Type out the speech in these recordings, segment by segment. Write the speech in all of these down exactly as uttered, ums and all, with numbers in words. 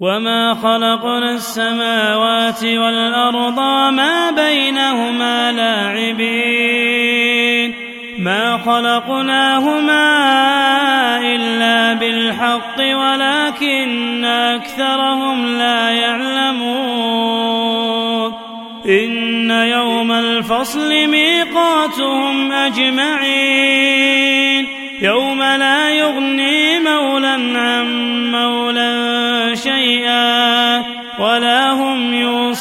وما خلقنا السماوات والأرض ما بينهما لاعبين ما خلقناهما إلا بالحق ولكن أكثرهم لا يعلمون إن يوم الفصل ميقاتهم أجمعين يوم لا يغني مولى عن مولى شيئا ولا هم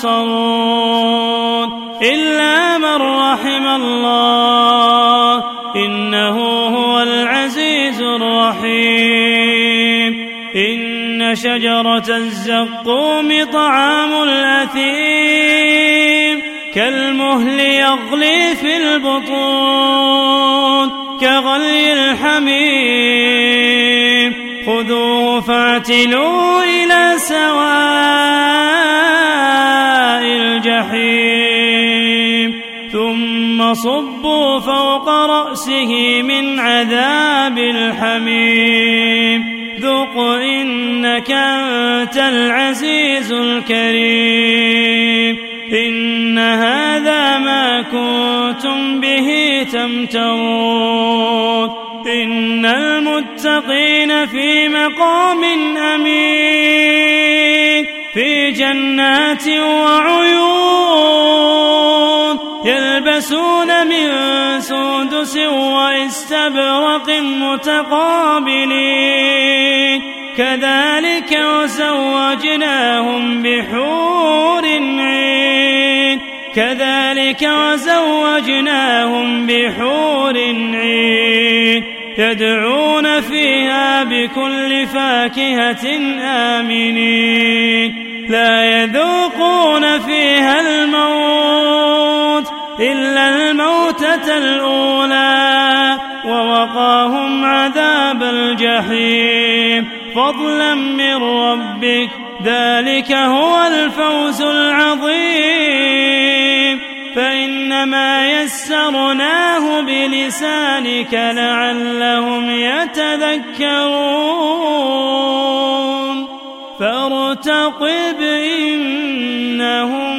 ينصرون إلا من رحم الله إنه هو العزيز الرحيم إن شجرة الزقوم طعام الأثيم كالمهل يغلي في البطون كغلي الحميم خذوه فاعتلوه إلى سواء الجحيم ثم صبوا فوق رأسه من عذاب الحميم ذق إنك أنت العزيز الكريم إن هذا ما كنتم به تمترون إن المتقين في مقام أمين في جنات وعيون يلبسون من سندس واستبرق متقابلين كذلك وزوجناهم بحور عين كذلك وزوجناهم بحور عين يدعون فيها بكل فاكهة آمنين لا يذوقون فيها الموت إلا الموتة الأولى ووقاهم عذاب الجحيم فضلا من ربك ذلك هو الفوز العظيم فإنما يسرناه بلسانك لعلهم يتذكرون فارتقب إنهم